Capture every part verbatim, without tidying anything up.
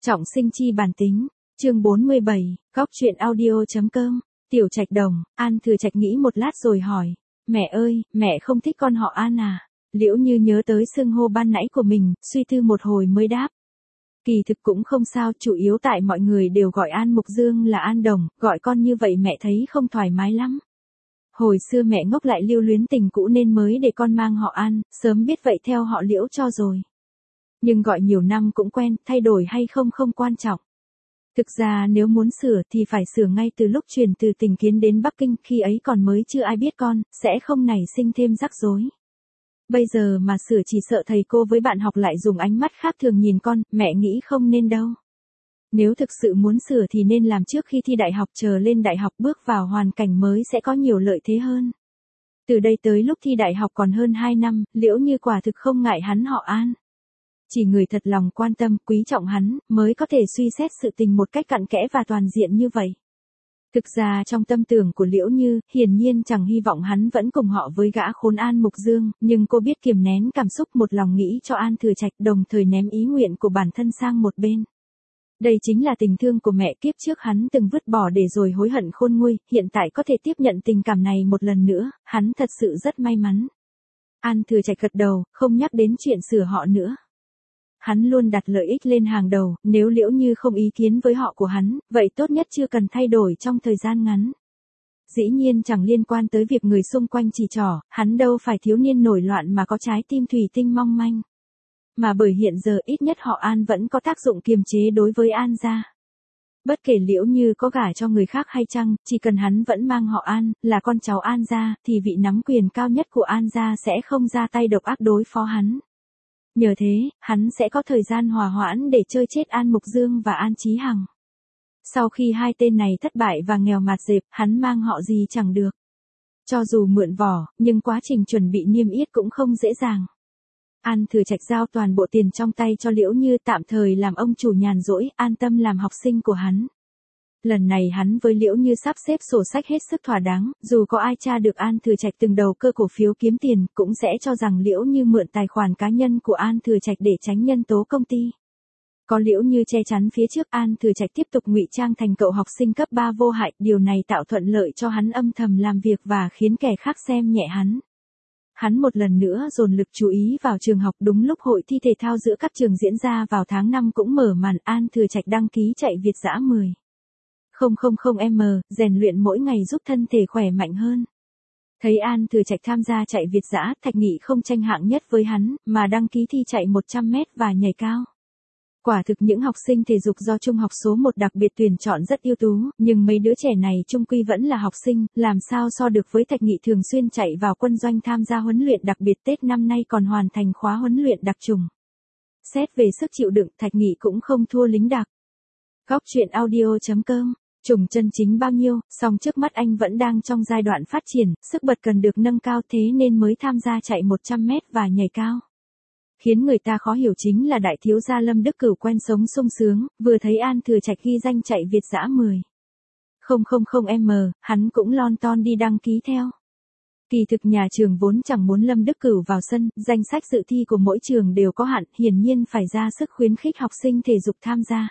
Trọng sinh chi bản tính, chương bốn mươi bảy, góc truyện audio.com, Tiểu Trạch Đồng. An Thừa Trạch nghĩ một lát rồi hỏi, mẹ ơi, mẹ không thích con họ An à? Liễu Như nhớ tới xưng hô ban nãy của mình, suy tư một hồi mới đáp. Kỳ thực cũng không sao, chủ yếu tại mọi người đều gọi An Mục Dương là An Đồng, gọi con như vậy mẹ thấy không thoải mái lắm. Hồi xưa mẹ ngốc lại lưu luyến tình cũ nên mới để con mang họ An, sớm biết vậy theo họ Liễu cho rồi. Nhưng gọi nhiều năm cũng quen, thay đổi hay không không quan trọng. Thực ra nếu muốn sửa thì phải sửa ngay từ lúc chuyển từ Tình Kiến đến Bắc Kinh, khi ấy còn mới chưa ai biết con, sẽ không nảy sinh thêm rắc rối. Bây giờ mà sửa chỉ sợ thầy cô với bạn học lại dùng ánh mắt khác thường nhìn con, mẹ nghĩ không nên đâu. Nếu thực sự muốn sửa thì nên làm trước khi thi đại học, chờ lên đại học bước vào hoàn cảnh mới sẽ có nhiều lợi thế hơn. Từ đây tới lúc thi đại học còn hơn hai năm, Liễu Như quả thực không ngại hắn họ An. Chỉ người thật lòng quan tâm, quý trọng hắn, mới có thể suy xét sự tình một cách cặn kẽ và toàn diện như vậy. Thực ra trong tâm tưởng của Liễu Như, hiển nhiên chẳng hy vọng hắn vẫn cùng họ với gã khốn An Mục Dương, nhưng cô biết kiềm nén cảm xúc, một lòng nghĩ cho An Thừa Trạch, đồng thời ném ý nguyện của bản thân sang một bên. Đây chính là tình thương của mẹ, kiếp trước hắn từng vứt bỏ để rồi hối hận khôn nguôi, hiện tại có thể tiếp nhận tình cảm này một lần nữa, hắn thật sự rất may mắn. An Thừa Trạch gật đầu, không nhắc đến chuyện sửa họ nữa. Hắn luôn đặt lợi ích lên hàng đầu, nếu Liễu Như không ý kiến với họ của hắn, vậy tốt nhất chưa cần thay đổi trong thời gian ngắn. Dĩ nhiên chẳng liên quan tới việc người xung quanh chỉ trỏ, hắn đâu phải thiếu niên nổi loạn mà có trái tim thủy tinh mong manh. Mà bởi hiện giờ ít nhất họ An vẫn có tác dụng kiềm chế đối với An gia. Bất kể Liễu Như có gả cho người khác hay chăng, chỉ cần hắn vẫn mang họ An, là con cháu An gia, thì vị nắm quyền cao nhất của An gia sẽ không ra tay độc ác đối phó hắn. Nhờ thế, hắn sẽ có thời gian hòa hoãn để chơi chết An Mục Dương và An Chí Hằng. Sau khi hai tên này thất bại và nghèo mạt dẹp, hắn mang họ gì chẳng được. Cho dù mượn vỏ, nhưng quá trình chuẩn bị niêm yết cũng không dễ dàng. An Thừa Trạch giao toàn bộ tiền trong tay cho Liễu Như, tạm thời làm ông chủ nhàn rỗi, an tâm làm học sinh của hắn. Lần này hắn với Liễu Như sắp xếp sổ sách hết sức thỏa đáng, dù có ai tra được An Thừa Trạch từng đầu cơ cổ phiếu kiếm tiền, cũng sẽ cho rằng Liễu Như mượn tài khoản cá nhân của An Thừa Trạch để tránh nhân tố công ty. Có Liễu Như che chắn phía trước, An Thừa Trạch tiếp tục ngụy trang thành cậu học sinh cấp ba vô hại, điều này tạo thuận lợi cho hắn âm thầm làm việc và khiến kẻ khác xem nhẹ hắn. Hắn một lần nữa dồn lực chú ý vào trường học, đúng lúc hội thi thể thao giữa các trường diễn ra vào tháng năm cũng mở màn, An Thừa Trạch đăng ký chạy Việt Dã mười không không không em, rèn luyện mỗi ngày giúp thân thể khỏe mạnh hơn. Thấy An Thừa Trạch tham gia chạy Việt Dã, Thạch Nghị không tranh hạng nhất với hắn, mà đăng ký thi chạy một trăm mét và nhảy cao. Quả thực những học sinh thể dục do trung học số một đặc biệt tuyển chọn rất ưu tú, nhưng mấy đứa trẻ này chung quy vẫn là học sinh, làm sao so được với Thạch Nghị thường xuyên chạy vào quân doanh tham gia huấn luyện đặc biệt, Tết năm nay còn hoàn thành khóa huấn luyện đặc trùng. Xét về sức chịu đựng, Thạch Nghị cũng không thua lính đặc. Góc truyện audio.com, trùng chân chính bao nhiêu, song trước mắt anh vẫn đang trong giai đoạn phát triển, sức bật cần được nâng cao, thế nên mới tham gia chạy một trăm mét và nhảy cao. Khiến người ta khó hiểu chính là đại thiếu gia Lâm Đức Cửu quen sống sung sướng, vừa thấy An Thừa Trạch ghi danh chạy Việt Dã mười không không không em, hắn cũng lon ton đi đăng ký theo. Kỳ thực nhà trường vốn chẳng muốn Lâm Đức Cửu vào sân, danh sách dự thi của mỗi trường đều có hạn, hiển nhiên phải ra sức khuyến khích học sinh thể dục tham gia.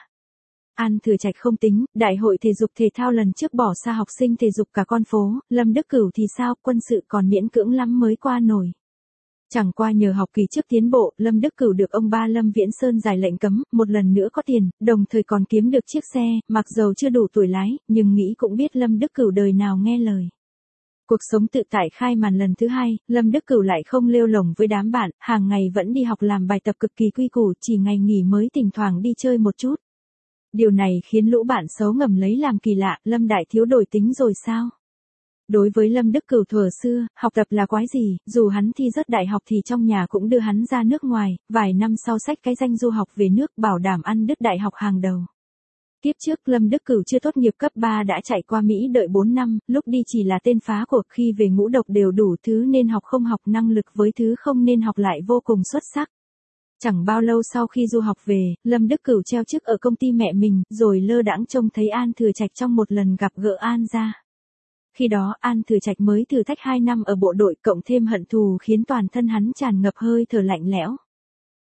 An Thừa Trạch không tính, đại hội thể dục thể thao lần trước bỏ xa học sinh thể dục cả con phố, Lâm Đức Cửu thì sao, quân sự còn miễn cưỡng lắm mới qua nổi. Chẳng qua nhờ học kỳ trước tiến bộ, Lâm Đức Cửu được ông ba Lâm Viễn Sơn giải lệnh cấm, một lần nữa có tiền, đồng thời còn kiếm được chiếc xe, mặc dầu chưa đủ tuổi lái, nhưng nghĩ cũng biết Lâm Đức Cửu đời nào nghe lời. Cuộc sống tự tại khai màn lần thứ hai, Lâm Đức Cửu lại không lêu lổng với đám bạn, hàng ngày vẫn đi học làm bài tập cực kỳ quy củ, chỉ ngày nghỉ mới thỉnh thoảng đi chơi một chút. Điều này khiến lũ bạn xấu ngầm lấy làm kỳ lạ, Lâm đại thiếu đổi tính rồi sao? Đối với Lâm Đức Cửu thuở xưa, học tập là quái gì, dù hắn thi rớt đại học thì trong nhà cũng đưa hắn ra nước ngoài, vài năm sau xách cái danh du học về nước, bảo đảm ăn đứt đại học hàng đầu. Kiếp trước Lâm Đức Cửu chưa tốt nghiệp cấp ba đã chạy qua Mỹ đợi bốn năm, lúc đi chỉ là tên phá cuộc, khi về ngũ độc đều đủ thứ nên học không học, năng lực với thứ không nên học lại vô cùng xuất sắc. Chẳng bao lâu sau khi du học về, Lâm Đức Cửu treo chức ở công ty mẹ mình, rồi lơ đãng trông thấy An Thừa Trạch trong một lần gặp gỡ An gia. Khi đó An Thừa Trạch mới thử thách hai năm ở bộ đội, cộng thêm hận thù khiến toàn thân hắn tràn ngập hơi thở lạnh lẽo.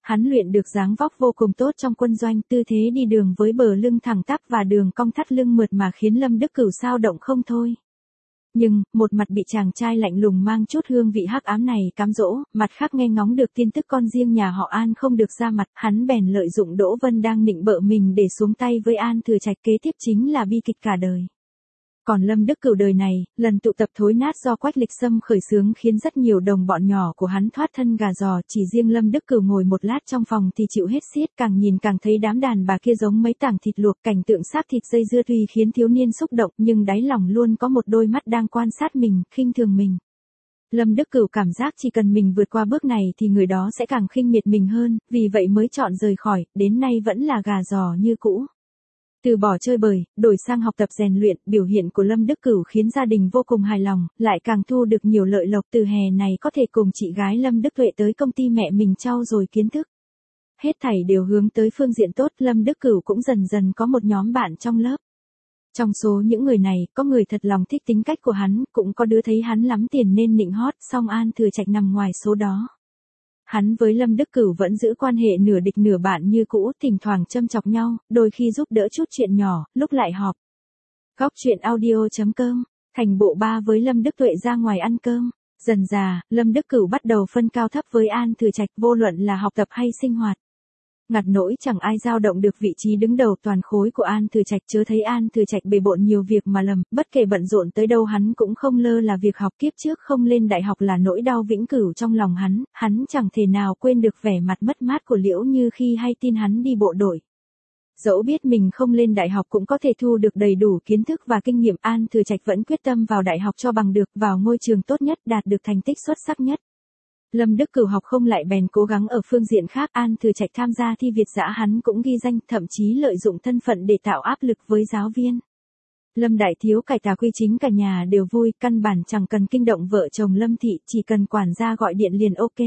Hắn luyện được dáng vóc vô cùng tốt trong quân doanh, tư thế đi đường với bờ lưng thẳng tắp và đường cong thắt lưng mượt mà khiến Lâm Đức Cửu sao động không thôi. Nhưng, một mặt bị chàng trai lạnh lùng mang chút hương vị hắc ám này cám dỗ, mặt khác nghe ngóng được tin tức con riêng nhà họ An không được ra mặt, hắn bèn lợi dụng Đỗ Vân đang nịnh bợ mình để xuống tay với An Thừa Trạch, kế tiếp chính là bi kịch cả đời. Còn Lâm Đức Cửu đời này, lần tụ tập thối nát do Quách Lịch Sâm khởi xướng khiến rất nhiều đồng bọn nhỏ của hắn thoát thân gà giò, chỉ riêng Lâm Đức Cửu ngồi một lát trong phòng thì chịu hết xiết, càng nhìn càng thấy đám đàn bà kia giống mấy tảng thịt luộc, cảnh tượng xác thịt dây dưa tuy khiến thiếu niên xúc động nhưng đáy lòng luôn có một đôi mắt đang quan sát mình, khinh thường mình. Lâm Đức Cửu cảm giác chỉ cần mình vượt qua bước này thì người đó sẽ càng khinh miệt mình hơn, vì vậy mới chọn rời khỏi, đến nay vẫn là gà giò như cũ. Từ bỏ chơi bời, đổi sang học tập rèn luyện, biểu hiện của Lâm Đức Cửu khiến gia đình vô cùng hài lòng, lại càng thu được nhiều lợi lộc, từ hè này có thể cùng chị gái Lâm Đức Tuệ tới công ty mẹ mình trau dồi kiến thức. Hết thảy đều hướng tới phương diện tốt, Lâm Đức Cửu cũng dần dần có một nhóm bạn trong lớp. Trong số những người này, có người thật lòng thích tính cách của hắn, cũng có đứa thấy hắn lắm tiền nên nịnh hót, song An Thừa Trạch nằm ngoài số đó. Hắn với Lâm Đức Cửu vẫn giữ quan hệ nửa địch nửa bạn như cũ, thỉnh thoảng châm chọc nhau, đôi khi giúp đỡ chút chuyện nhỏ, lúc lại họp. Góc truyện audio chấm com, thành bộ ba với Lâm Đức Tuệ ra ngoài ăn cơm. Dần dà, Lâm Đức Cửu bắt đầu phân cao thấp với An Thừa Trạch, vô luận là học tập hay sinh hoạt. Ngặt nỗi chẳng ai dao động được vị trí đứng đầu toàn khối của An Thừa Trạch, chớ thấy An Thừa Trạch bề bộn nhiều việc mà lầm, bất kể bận rộn tới đâu hắn cũng không lơ là việc học, kiếp trước không lên đại học là nỗi đau vĩnh cửu trong lòng hắn, hắn chẳng thể nào quên được vẻ mặt mất mát của Liễu Như khi hay tin hắn đi bộ đội. Dẫu biết mình không lên đại học cũng có thể thu được đầy đủ kiến thức và kinh nghiệm, An Thừa Trạch vẫn quyết tâm vào đại học cho bằng được, vào ngôi trường tốt nhất, đạt được thành tích xuất sắc nhất. Lâm Đức Cửu học không lại bèn cố gắng ở phương diện khác, An Thừa Trạch tham gia thi Việt dã hắn cũng ghi danh, thậm chí lợi dụng thân phận để tạo áp lực với giáo viên. Lâm Đại Thiếu cải tà quy chính, cả nhà đều vui, căn bản chẳng cần kinh động vợ chồng Lâm Thị, chỉ cần quản gia gọi điện liền ok.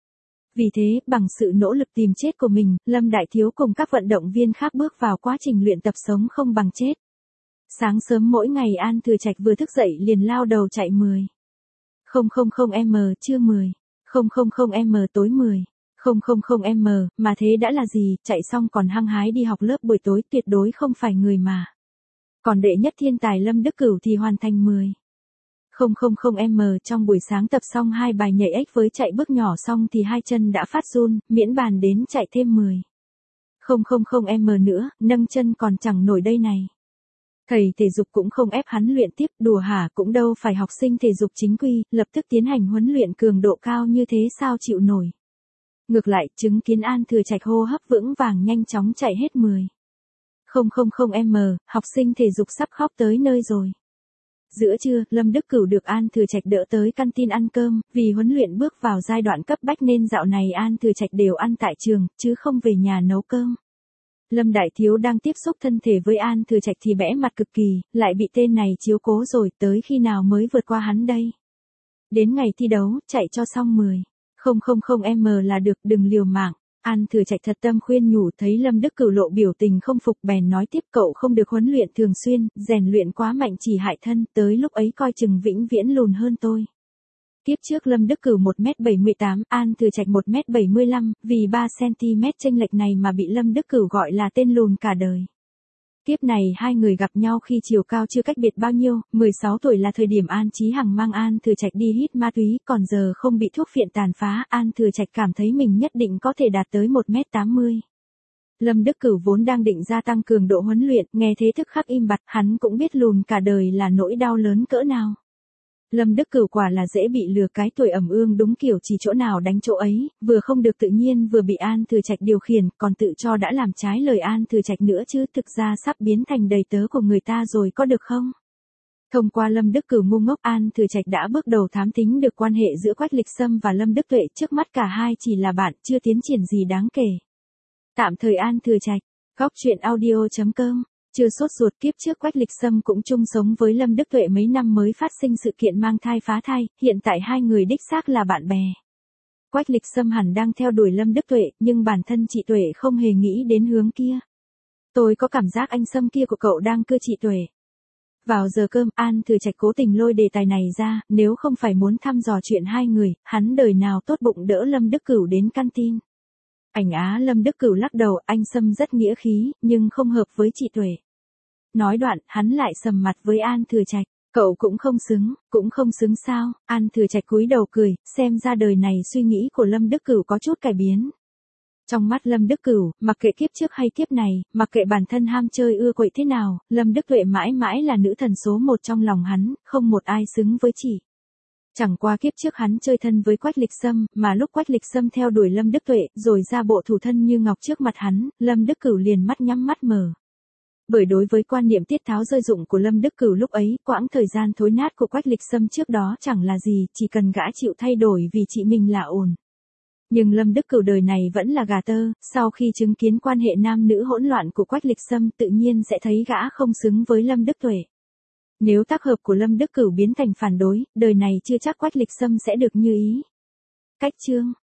Vì thế, bằng sự nỗ lực tìm chết của mình, Lâm Đại Thiếu cùng các vận động viên khác bước vào quá trình luyện tập sống không bằng chết. Sáng sớm mỗi ngày An Thừa Trạch vừa thức dậy liền lao đầu chạy mười không không không m trưa mười không không không m tối mười không không không m, mà thế đã là gì, chạy xong còn hăng hái đi học lớp buổi tối, tuyệt đối không phải người mà. Còn đệ nhất thiên tài Lâm Đức Cửu thì hoàn thành mười không không không m, trong buổi sáng tập xong hai bài nhảy ếch với chạy bước nhỏ xong thì hai chân đã phát run, miễn bàn đến chạy thêm mười không không không m nữa, nâng chân còn chẳng nổi đây này. Thầy thể dục cũng không ép hắn luyện tiếp, đùa hả, cũng đâu phải học sinh thể dục chính quy, lập tức tiến hành huấn luyện cường độ cao như thế sao chịu nổi. Ngược lại, chứng kiến An Thừa Trạch hô hấp vững vàng nhanh chóng chạy hết mười không không không m, học sinh thể dục sắp khóc tới nơi rồi. Giữa trưa, Lâm Đức Cửu được An Thừa Trạch đỡ tới canteen ăn cơm, vì huấn luyện bước vào giai đoạn cấp bách nên dạo này An Thừa Trạch đều ăn tại trường, chứ không về nhà nấu cơm. Lâm Đại Thiếu đang tiếp xúc thân thể với An Thừa Trạch thì bẽ mặt cực kỳ, lại bị tên này chiếu cố rồi, tới khi nào mới vượt qua hắn đây. Đến ngày thi đấu, chạy cho xong mười không không không m là được, đừng liều mạng. An Thừa Trạch thật tâm khuyên nhủ, thấy Lâm Đức Cửu lộ biểu tình không phục bèn nói tiếp, cậu không được huấn luyện thường xuyên, rèn luyện quá mạnh chỉ hại thân, tới lúc ấy coi chừng vĩnh viễn lùn hơn tôi. Tiếp trước Lâm Đức Cửu một mét bảy mươi tám, An Thừa Trạch một mét bảy mươi lăm, vì ba xăng ti mét chênh lệch này mà bị Lâm Đức Cửu gọi là tên lùn cả đời. Tiếp này hai người gặp nhau khi chiều cao chưa cách biệt bao nhiêu, mười sáu tuổi là thời điểm An Chí Hằng mang An Thừa Trạch đi hít ma túy, còn giờ không bị thuốc phiện tàn phá, An Thừa Trạch cảm thấy mình nhất định có thể đạt tới một mét tám mươi. Lâm Đức Cửu vốn đang định gia tăng cường độ huấn luyện, nghe thế tức khắc im bặt, hắn cũng biết lùn cả đời là nỗi đau lớn cỡ nào. Lâm Đức Cửu quả là dễ bị lừa, cái tuổi ẩm ương đúng kiểu chỉ chỗ nào đánh chỗ ấy, vừa không được tự nhiên vừa bị An Thừa Trạch điều khiển, còn tự cho đã làm trái lời An Thừa Trạch nữa chứ, thực ra sắp biến thành đầy tớ của người ta rồi có được không? Thông qua Lâm Đức Cửu ngu ngốc, An Thừa Trạch đã bước đầu thám thính được quan hệ giữa Quách Lịch Sâm và Lâm Đức Tuệ, trước mắt cả hai chỉ là bạn, chưa tiến triển gì đáng kể. Tạm thời An Thừa Trạch, góc truyện audio chấm com. Chưa sốt ruột, kiếp trước Quách Lịch Sâm cũng chung sống với Lâm Đức Tuệ mấy năm mới phát sinh sự kiện mang thai phá thai, hiện tại hai người đích xác là bạn bè. Quách Lịch Sâm hẳn đang theo đuổi Lâm Đức Tuệ, nhưng bản thân chị Tuệ không hề nghĩ đến hướng kia. Tôi có cảm giác anh Sâm kia của cậu đang cưa chị Tuệ. Vào giờ cơm, An Thừa Trạch cố tình lôi đề tài này ra, nếu không phải muốn thăm dò chuyện hai người, hắn đời nào tốt bụng đỡ Lâm Đức Cửu đến canteen. Ảnh á Lâm Đức Cửu lắc đầu, anh Sâm rất nghĩa khí, nhưng không hợp với chị Tuệ. Nói đoạn, hắn lại sầm mặt với An Thừa Trạch, cậu cũng không xứng, cũng không xứng sao? An Thừa Trạch cúi đầu cười, xem ra đời này suy nghĩ của Lâm Đức Cửu có chút cải biến. Trong mắt Lâm Đức Cửu, mặc kệ kiếp trước hay kiếp này, mặc kệ bản thân ham chơi ưa quậy thế nào, Lâm Đức Tuệ mãi mãi là nữ thần số một trong lòng hắn, không một ai xứng với chị. Chẳng qua kiếp trước hắn chơi thân với Quách Lịch Sâm, mà lúc Quách Lịch Sâm theo đuổi Lâm Đức Tuệ, rồi ra bộ thủ thân như ngọc trước mặt hắn, Lâm Đức Cửu liền mắt nhắm mắt mở. Bởi đối với quan niệm tiết tháo rơi dụng của Lâm Đức Cửu lúc ấy, quãng thời gian thối nát của Quách Lịch Sâm trước đó chẳng là gì, chỉ cần gã chịu thay đổi vì chị mình là ổn. Nhưng Lâm Đức Cửu đời này vẫn là gà tơ, sau khi chứng kiến quan hệ nam nữ hỗn loạn của Quách Lịch Sâm tự nhiên sẽ thấy gã không xứng với Lâm Đức Tuệ. Nếu tác hợp của Lâm Đức Cửu biến thành phản đối, đời này chưa chắc Quách Lịch Sâm sẽ được như ý. Cách chương